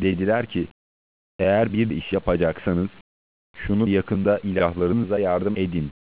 Dediler ki, eğer bir iş yapacaksanız, şunu yakında ilahlarınıza yardım edin.